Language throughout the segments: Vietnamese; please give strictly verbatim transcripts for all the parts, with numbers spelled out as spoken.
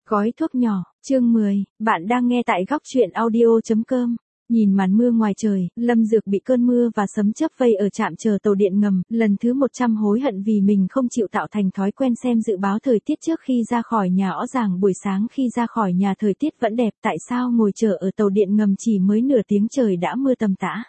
Gói thuốc nhỏ, chương mười, bạn đang nghe tại góc truyện audio chấm com. Nhìn màn mưa ngoài trời, Lâm Dược bị cơn mưa và sấm chớp vây ở trạm chờ tàu điện ngầm, lần thứ một trăm hối hận vì mình không chịu tạo thành thói quen xem dự báo thời tiết trước khi ra khỏi nhà. Rõ ràng buổi sáng khi ra khỏi nhà thời tiết vẫn đẹp, tại sao ngồi chờ ở tàu điện ngầm chỉ mới nửa tiếng trời đã mưa tầm tã.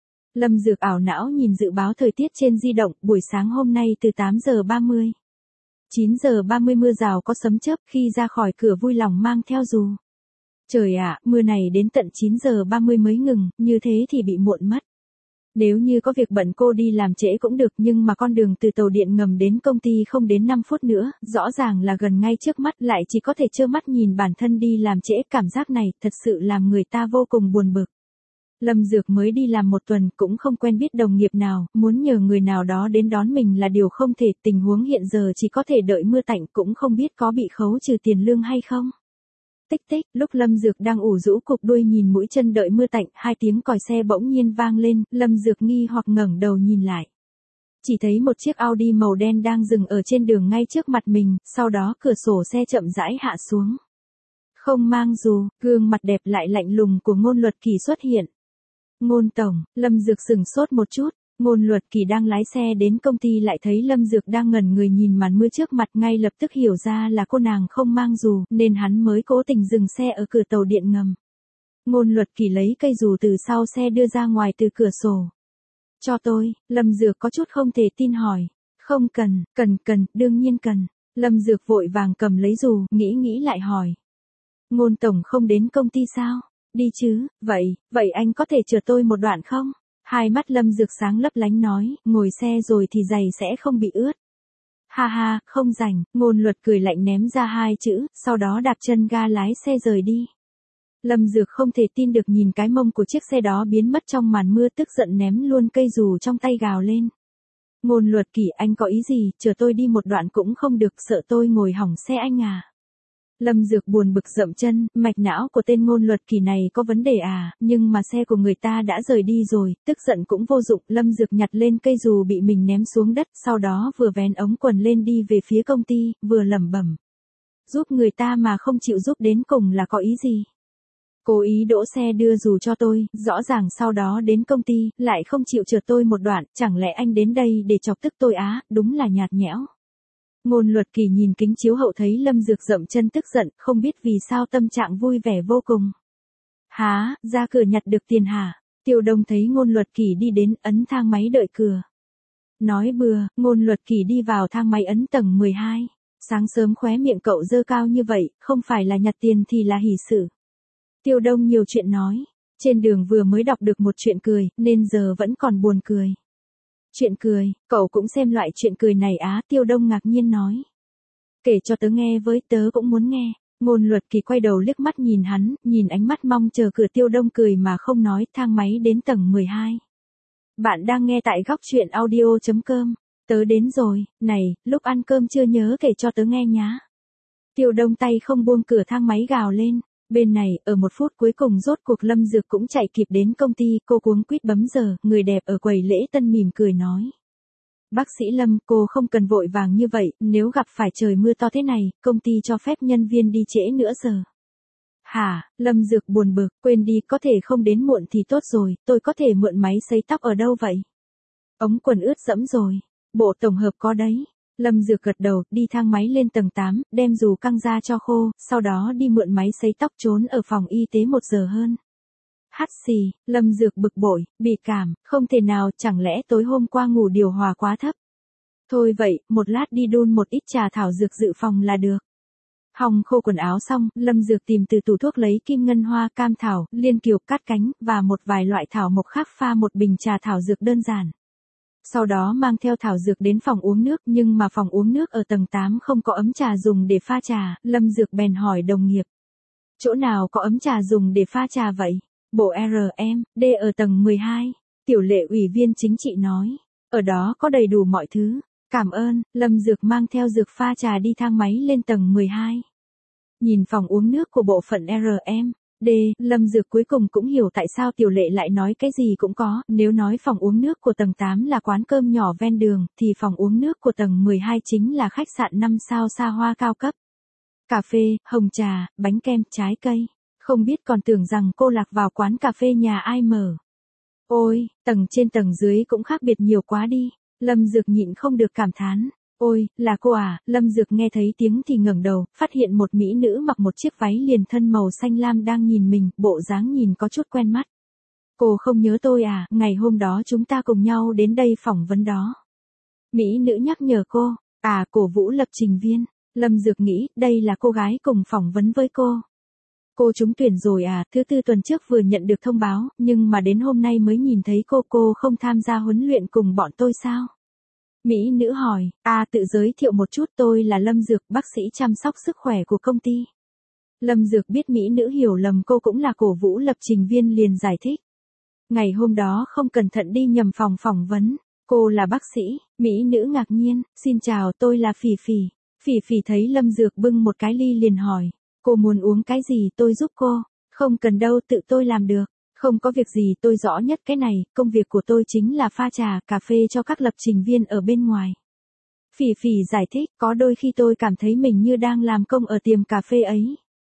Lâm Dược ảo não nhìn dự báo thời tiết trên di động, buổi sáng hôm nay từ tám giờ ba mươi. chín giờ ba mươi mưa rào có sấm chớp, khi ra khỏi cửa vui lòng mang theo dù. Trời ạ, mưa này đến tận chín giờ ba mươi mới ngừng, như thế thì bị muộn mất. Nếu như có việc bận cô đi làm trễ cũng được, nhưng mà con đường từ tàu điện ngầm đến công ty không đến năm phút nữa, rõ ràng là gần ngay trước mắt, lại chỉ có thể trơ mắt nhìn bản thân đi làm trễ. Cảm giác này thật sự làm người ta vô cùng buồn bực. Lâm Dược mới đi làm một tuần, cũng không quen biết đồng nghiệp nào, muốn nhờ người nào đó đến đón mình là điều không thể. Tình huống hiện giờ chỉ có thể đợi mưa tạnh, cũng không biết có bị khấu trừ tiền lương hay không. Tích tích, lúc Lâm Dược đang ủ rũ cục đuôi nhìn mũi chân đợi mưa tạnh, hai tiếng còi xe bỗng nhiên vang lên, Lâm Dược nghi hoặc ngẩng đầu nhìn lại. Chỉ thấy một chiếc Audi màu đen đang dừng ở trên đường ngay trước mặt mình, sau đó cửa sổ xe chậm rãi hạ xuống. Không mang dù, gương mặt đẹp lại lạnh lùng của Ngôn Luật Kỳ xuất hiện. Ngôn tổng, Lâm Dược sửng sốt một chút, Ngôn Luật Kỳ đang lái xe đến công ty lại thấy Lâm Dược đang ngẩn người nhìn màn mưa trước mặt, ngay lập tức hiểu ra là cô nàng không mang dù, nên hắn mới cố tình dừng xe ở cửa tàu điện ngầm. Ngôn Luật Kỳ lấy cây dù từ sau xe đưa ra ngoài từ cửa sổ. Cho tôi, Lâm Dược có chút không thể tin hỏi. Không cần, cần cần, đương nhiên cần. Lâm Dược vội vàng cầm lấy dù, nghĩ nghĩ lại hỏi. Ngôn tổng không đến công ty sao? Đi chứ, vậy, vậy anh có thể chở tôi một đoạn không? Hai mắt Lâm Dược sáng lấp lánh nói, ngồi xe rồi thì giày sẽ không bị ướt. Ha ha, không rảnh, Ngôn Luật cười lạnh ném ra hai chữ, sau đó đạp chân ga lái xe rời đi. Lâm Dược không thể tin được nhìn cái mông của chiếc xe đó biến mất trong màn mưa, tức giận ném luôn cây dù trong tay gào lên. Ngôn Luật Kỳ, anh có ý gì, chở tôi đi một đoạn cũng không được, sợ tôi ngồi hỏng xe anh à? Lâm Dược buồn bực dậm chân, mạch não của tên Ngôn Luật Kỳ này có vấn đề à, nhưng mà xe của người ta đã rời đi rồi, tức giận cũng vô dụng. Lâm Dược nhặt lên cây dù bị mình ném xuống đất, sau đó vừa vén ống quần lên đi về phía công ty, vừa lẩm bẩm. Giúp người ta mà không chịu giúp đến cùng là có ý gì? Cố ý đỗ xe đưa dù cho tôi, rõ ràng sau đó đến công ty, lại không chịu chở tôi một đoạn, chẳng lẽ anh đến đây để chọc tức tôi á, đúng là nhạt nhẽo. Ngôn Luật Kỳ nhìn kính chiếu hậu thấy Lâm Dược dậm chân tức giận, không biết vì sao tâm trạng vui vẻ vô cùng. Há, ra cửa nhặt được tiền hả? Tiêu Đông thấy Ngôn Luật Kỳ đi đến, ấn thang máy đợi cửa. Nói bừa, Ngôn Luật Kỳ đi vào thang máy ấn tầng mười hai. Sáng sớm khóe miệng cậu dơ cao như vậy, không phải là nhặt tiền thì là hỉ sự. Tiêu Đông nhiều chuyện nói, trên đường vừa mới đọc được một chuyện cười, nên giờ vẫn còn buồn cười. Chuyện cười, cậu cũng xem loại chuyện cười này á? Tiêu Đông ngạc nhiên nói. Kể cho tớ nghe với, tớ cũng muốn nghe. Ngôn Luật Kỳ quay đầu liếc mắt nhìn hắn, nhìn ánh mắt mong chờ cửa. Tiêu Đông cười mà không nói. Thang máy đến tầng mười hai. Bạn đang nghe tại góc truyện audio chấm com. Tớ đến rồi, này, lúc ăn cơm chưa nhớ kể cho tớ nghe nhá. Tiêu Đông tay không buông cửa thang máy gào lên. Bên này, ở một phút cuối cùng rốt cuộc Lâm Dược cũng chạy kịp đến công ty, cô cuống quýt bấm giờ, người đẹp ở quầy lễ tân mỉm cười nói. Bác sĩ Lâm, cô không cần vội vàng như vậy, nếu gặp phải trời mưa to thế này, công ty cho phép nhân viên đi trễ nửa giờ. Hả, Lâm Dược buồn bực, quên đi, có thể không đến muộn thì tốt rồi, tôi có thể mượn máy sấy tóc ở đâu vậy? Ống quần ướt dẫm rồi, bộ tổng hợp có đấy. Lâm Dược gật đầu, đi thang máy lên tầng tám, đem dù căng ra cho khô, sau đó đi mượn máy sấy tóc trốn ở phòng y tế một giờ hơn. Hắt xì, Lâm Dược bực bội, bị cảm, không thể nào, chẳng lẽ tối hôm qua ngủ điều hòa quá thấp. Thôi vậy, một lát đi đun một ít trà thảo dược dự phòng là được. Hong khô quần áo xong, Lâm Dược tìm từ tủ thuốc lấy kim ngân hoa, cam thảo, liên kiều, cát cánh, và một vài loại thảo mộc khác pha một bình trà thảo dược đơn giản. Sau đó mang theo thảo dược đến phòng uống nước, nhưng mà phòng uống nước ở tầng tám không có ấm trà dùng để pha trà, Lâm Dược bèn hỏi đồng nghiệp. Chỗ nào có ấm trà dùng để pha trà vậy? Bộ R M D ở tầng mười hai, Tiểu Lệ ủy viên chính trị nói. Ở đó có đầy đủ mọi thứ. Cảm ơn, Lâm Dược mang theo dược pha trà đi thang máy lên tầng mười hai. Nhìn phòng uống nước của bộ phận R M D, Lâm Dược cuối cùng cũng hiểu tại sao Tiểu Lệ lại nói cái gì cũng có, nếu nói phòng uống nước của tầng tám là quán cơm nhỏ ven đường, thì phòng uống nước của tầng mười hai chính là khách sạn năm sao xa hoa cao cấp. cà phê, hồng trà, bánh kem, trái cây. Không biết còn tưởng rằng cô lạc vào quán cà phê nhà ai mở. Ôi, tầng trên tầng dưới cũng khác biệt nhiều quá đi. Lâm Dược nhịn không được cảm thán. Ôi, là cô à? Lâm Dược nghe thấy tiếng thì ngẩng đầu, phát hiện một mỹ nữ mặc một chiếc váy liền thân màu xanh lam đang nhìn mình, bộ dáng nhìn có chút quen mắt. Cô không nhớ tôi à, ngày hôm đó chúng ta cùng nhau đến đây phỏng vấn đó. Mỹ nữ nhắc nhở cô, à, cổ vũ lập trình viên. Lâm Dược nghĩ, đây là cô gái cùng phỏng vấn với cô. Cô trúng tuyển rồi à, thứ tư tuần trước vừa nhận được thông báo, nhưng mà đến hôm nay mới nhìn thấy cô, cô không tham gia huấn luyện cùng bọn tôi sao? Mỹ nữ hỏi, à, tự giới thiệu một chút, tôi là Lâm Dược, bác sĩ chăm sóc sức khỏe của công ty. Lâm Dược biết mỹ nữ hiểu lầm cô cũng là cổ vũ lập trình viên liền giải thích. Ngày hôm đó không cẩn thận đi nhầm phòng phỏng vấn, cô là bác sĩ. Mỹ nữ ngạc nhiên, xin chào, tôi là Phỉ Phỉ. Phỉ Phỉ thấy Lâm Dược bưng một cái ly liền hỏi, cô muốn uống cái gì tôi giúp cô? Không cần đâu, tự tôi làm được. Không có việc gì, tôi rõ nhất cái này, công việc của tôi chính là pha trà, cà phê cho các lập trình viên ở bên ngoài. Phỉ Phỉ giải thích, có đôi khi tôi cảm thấy mình như đang làm công ở tiệm cà phê ấy.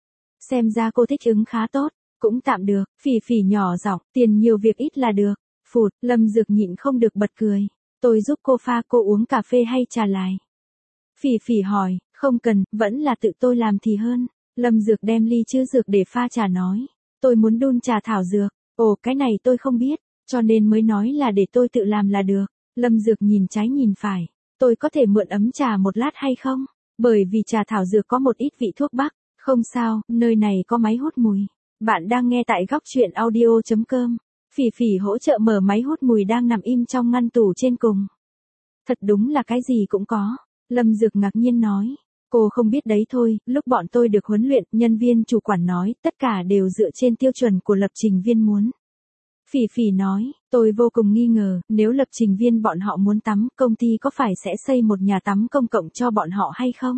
Xem ra cô thích ứng khá tốt, cũng tạm được. Phỉ Phỉ nhỏ giọng, tiền nhiều việc ít là được. Phụt, Lâm Dược nhịn không được bật cười. Tôi giúp cô pha, cô uống cà phê hay trà lại? Phỉ Phỉ hỏi, không cần, vẫn là tự tôi làm thì hơn. Lâm Dược đem ly chứa dược để pha trà nói. Tôi muốn đun trà thảo dược. Ồ, cái này tôi không biết, cho nên mới nói là để tôi tự làm là được. Lâm Dược nhìn trái nhìn phải. Tôi có thể mượn ấm trà một lát hay không? Bởi vì trà thảo dược có một ít vị thuốc bắc. Không sao, nơi này có máy hút mùi. Bạn đang nghe tại góc truyện audio chấm com. Phỉ Phỉ hỗ trợ mở máy hút mùi đang nằm im trong ngăn tủ trên cùng. Thật đúng là cái gì cũng có. Lâm Dược ngạc nhiên nói. Cô không biết đấy thôi, lúc bọn tôi được huấn luyện, nhân viên chủ quản nói, tất cả đều dựa trên tiêu chuẩn của lập trình viên muốn. Phỉ Phỉ nói, tôi vô cùng nghi ngờ, nếu lập trình viên bọn họ muốn tắm, công ty có phải sẽ xây một nhà tắm công cộng cho bọn họ hay không?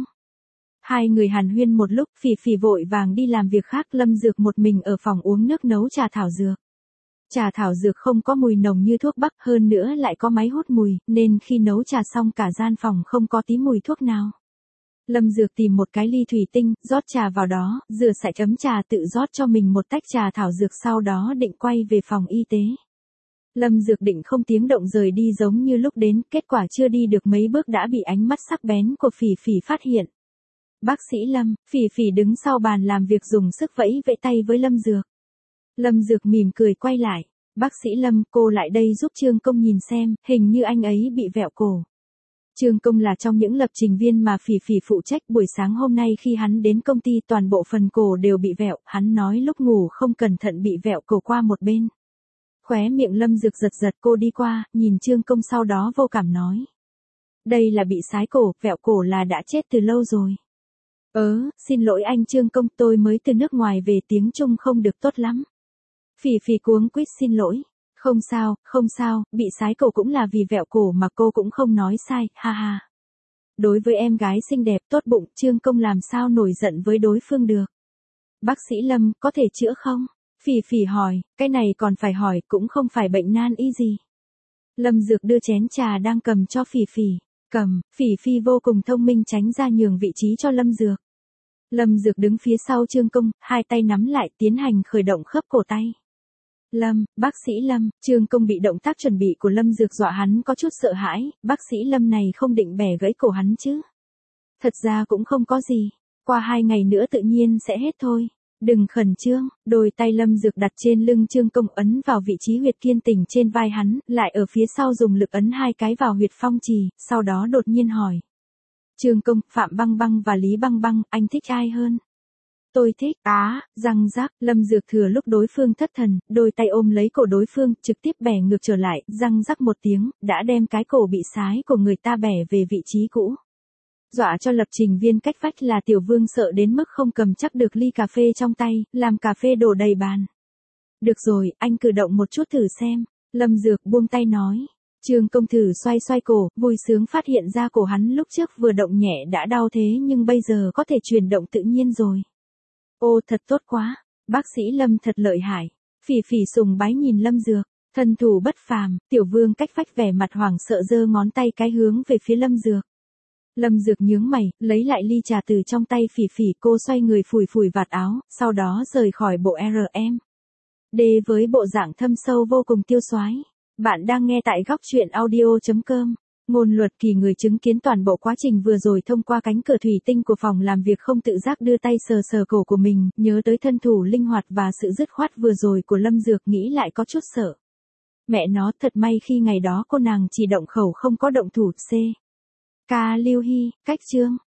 Hai người hàn huyên một lúc, Phỉ Phỉ vội vàng đi làm việc khác, Lâm Dược một mình ở phòng uống nước nấu trà thảo dược. Trà thảo dược không có mùi nồng như thuốc bắc, hơn nữa lại có máy hút mùi, nên khi nấu trà xong cả gian phòng không có tí mùi thuốc nào. Lâm Dược tìm một cái ly thủy tinh, rót trà vào đó, rửa sạch ấm trà tự rót cho mình một tách trà thảo dược, sau đó định quay về phòng y tế. Lâm Dược định không tiếng động rời đi giống như lúc đến, kết quả chưa đi được mấy bước đã bị ánh mắt sắc bén của Phỉ Phỉ phát hiện. Bác sĩ Lâm, Phỉ Phỉ đứng sau bàn làm việc dùng sức vẫy vẫy tay với Lâm Dược. Lâm Dược mỉm cười quay lại. Bác sĩ Lâm, cô lại đây giúp Trương Công nhìn xem, hình như anh ấy bị vẹo cổ. Trương Công là trong những lập trình viên mà Phỉ Phỉ phụ trách, buổi sáng hôm nay khi hắn đến công ty toàn bộ phần cổ đều bị vẹo, hắn nói lúc ngủ không cẩn thận bị vẹo cổ qua một bên. Khóe miệng Lâm Dược giật giật, cô đi qua, nhìn Trương Công sau đó vô cảm nói. Đây là bị sái cổ, vẹo cổ là đã chết từ lâu rồi. Ớ, xin lỗi anh Trương Công, tôi mới từ nước ngoài về, tiếng Trung không được tốt lắm. Phỉ Phỉ cuống quýt xin lỗi. Không sao, không sao, bị sái cổ cũng là vì vẹo cổ mà, cô cũng không nói sai, ha ha. Đối với em gái xinh đẹp tốt bụng, Trương Công làm sao nổi giận với đối phương được. Bác sĩ Lâm, có thể chữa không? Phỉ Phỉ hỏi, cái này còn phải hỏi, cũng không phải bệnh nan y gì. Lâm Dược đưa chén trà đang cầm cho Phỉ Phỉ. Cầm, Phỉ Phỉ vô cùng thông minh tránh ra nhường vị trí cho Lâm Dược. Lâm Dược đứng phía sau Trương Công, hai tay nắm lại tiến hành khởi động khớp cổ tay. Lâm, bác sĩ Lâm, Trương Công bị động tác chuẩn bị của Lâm Dược dọa hắn có chút sợ hãi, bác sĩ Lâm này không định bẻ gãy cổ hắn chứ. Thật ra cũng không có gì, qua hai ngày nữa tự nhiên sẽ hết thôi. Đừng khẩn trương, đôi tay Lâm Dược đặt trên lưng Trương Công ấn vào vị trí huyệt kiên tỉnh trên vai hắn, lại ở phía sau dùng lực ấn hai cái vào huyệt phong trì, sau đó đột nhiên hỏi. Trương Công, Phạm Băng Băng và Lý Băng Băng, anh thích ai hơn? Tôi thích, á, răng rắc, Lâm Dược thừa lúc đối phương thất thần, đôi tay ôm lấy cổ đối phương, trực tiếp bẻ ngược trở lại, răng rắc một tiếng, đã đem cái cổ bị sái của người ta bẻ về vị trí cũ. Dọa cho lập trình viên cách vách là Tiểu Vương sợ đến mức không cầm chắc được ly cà phê trong tay, làm cà phê đổ đầy bàn. Được rồi, anh cử động một chút thử xem, Lâm Dược buông tay nói. Trương Công thử xoay xoay cổ, vui sướng phát hiện ra cổ hắn lúc trước vừa động nhẹ đã đau thế nhưng bây giờ có thể chuyển động tự nhiên rồi. Ô thật tốt quá, bác sĩ Lâm thật lợi hại. Phỉ Phỉ sùng bái nhìn Lâm Dược, thân thủ bất phàm, Tiểu Vương cách vách vẻ mặt hoảng sợ giơ ngón tay cái hướng về phía Lâm Dược. Lâm Dược nhướng mày, lấy lại ly trà từ trong tay Phỉ Phỉ, cô xoay người phủi phủi vạt áo, sau đó rời khỏi bộ R M D với bộ dạng thâm sâu vô cùng tiêu xoái. Bạn đang nghe tại góc truyện audio chấm com. Ngôn Luật Kỳ, người chứng kiến toàn bộ quá trình vừa rồi thông qua cánh cửa thủy tinh của phòng làm việc, không tự giác đưa tay sờ sờ cổ của mình, nhớ tới thân thủ linh hoạt và sự dứt khoát vừa rồi của Lâm Dược, nghĩ lại có chút sợ. Mẹ nó, thật may khi ngày đó cô nàng chỉ động khẩu không có động thủ. C. Ca Lưu Hy, cách chương.